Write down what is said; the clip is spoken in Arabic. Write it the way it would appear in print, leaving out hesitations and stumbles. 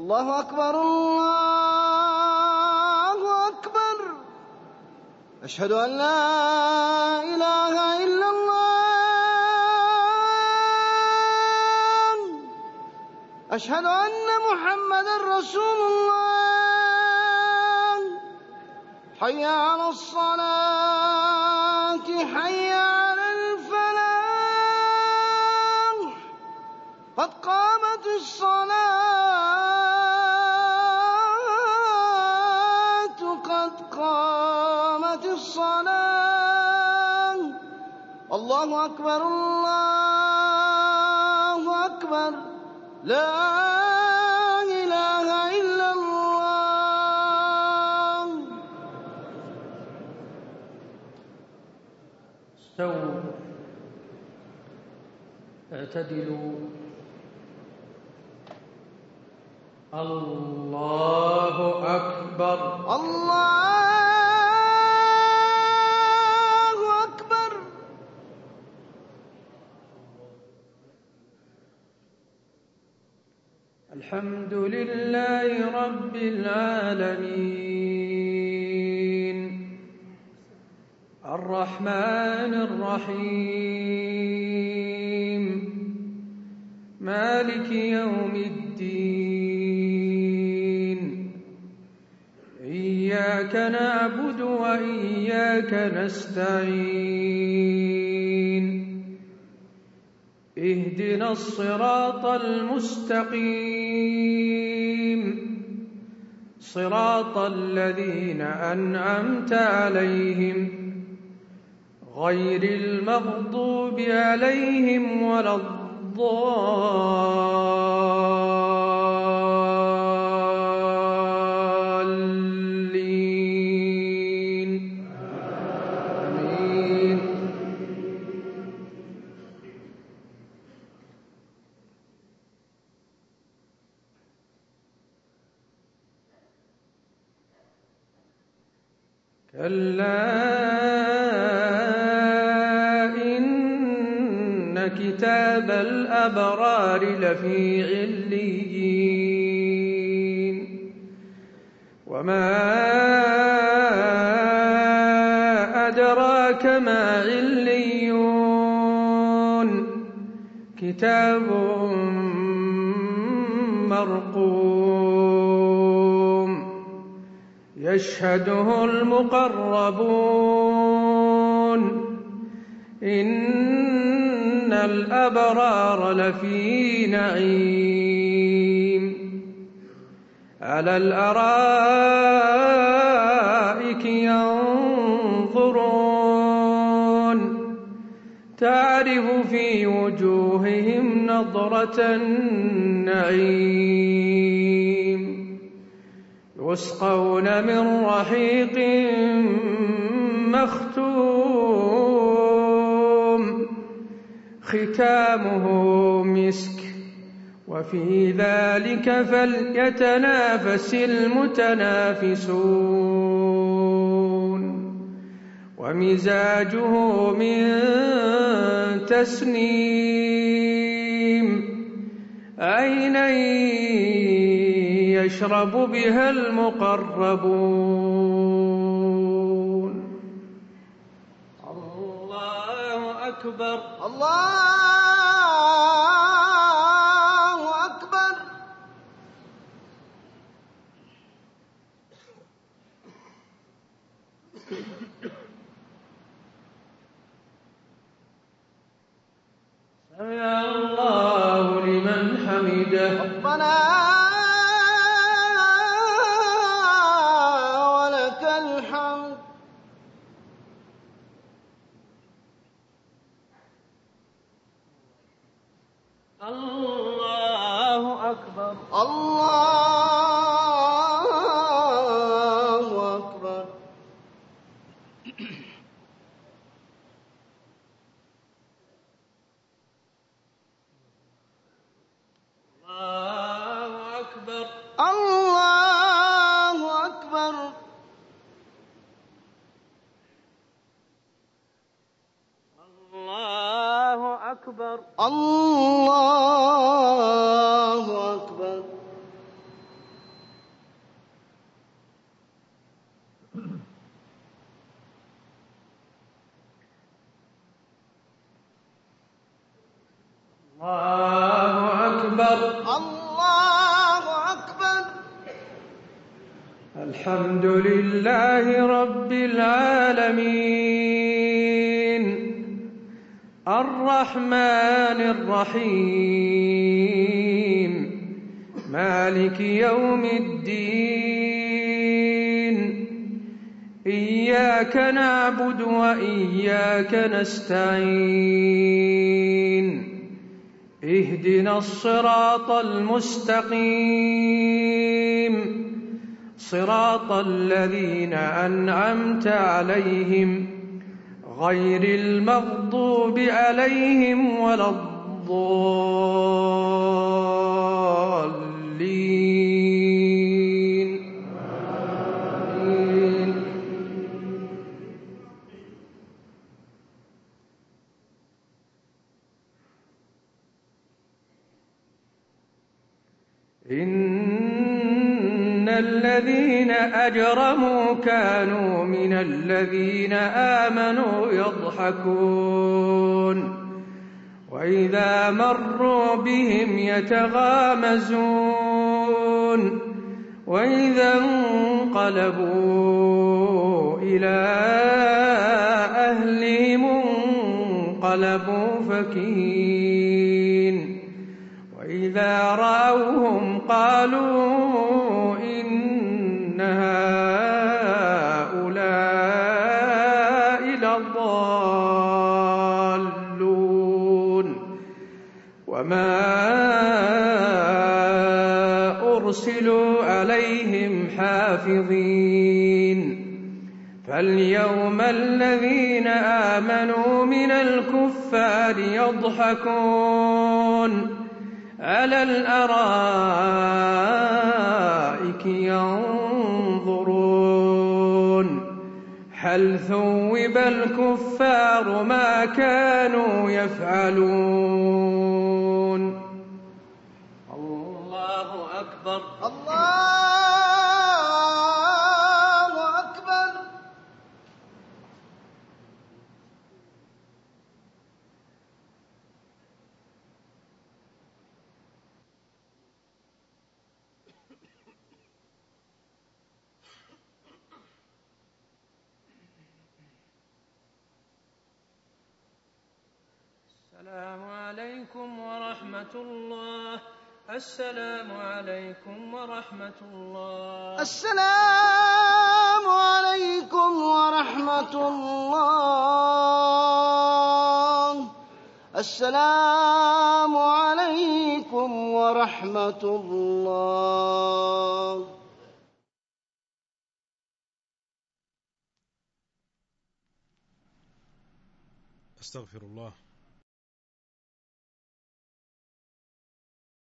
الله أكبر الله أكبر. أشهد أن لا إله إلا الله. أشهد أن محمدًا رسول الله. حي على الصلاة حي على الفلاح. قد قامت الصلاة قد قامت الصلاة. الله أكبر الله أكبر. لا إله إلا الله. استووا اعتدلوا. الله أكبر الله أكبر. الحمد لله رب العالمين الرحمن الرحيم مالك يوم الدين. إياك نعبد وإياك نستعين. اهدنا الصراط المستقيم صراط الذين أنعمت عليهم غير المغضوب عليهم ولا الضالين. آمين. كلا كتاب الأبرار لفي عليين. وما أدراك ما عليون. كتاب مرقوم يشهده المقربون. إن الأبرار لفي نعيم على الأرائك ينظرون. تعرف في وجوههم نضرة النعيم. يسقون من رحيق مختوم ختامه مسك. وفي ذلك فليتنافس المتنافسون. ومزاجه من تسنيم. عينا يشرب بها المقربون. الله أكبر الله أكبر. سمع الله لمن حمده. ربنا ولك الحمد. الله أكبر الله أكبر. الله أكبر الله أكبر. الله أكبر الله أكبر. الله أكبر. الله أكبر. الحمد لله رب العالمين الرحمن الرحيم مالك يوم الدين إياك نعبد وإياك نستعين اهدنا الصراط المستقيم صراط الذين أنعمت عليهم غير المغضوب عليهم ولا الضالين آمين. إن الذين أجرموا كانوا من الذين آمنوا يضحكون وإذا مروا بهم يتغامزون وإذا انقلبوا إلى أهلهم انقلبوا فكهين وإذا رأوهم قالوا إن هؤلاء لضالون وما أرسلوا عليهم حافظين فاليوم الذين آمنوا من الكفار يضحكون على الأرائك ينظرون هل ثوب الكفار ما كانوا يفعلون. الله أكبر. الله أكبر. السلام عليكم ورحمة الله. السلام عليكم ورحمة الله. السلام عليكم ورحمة الله. السلام عليكم ورحمة الله. أستغفر الله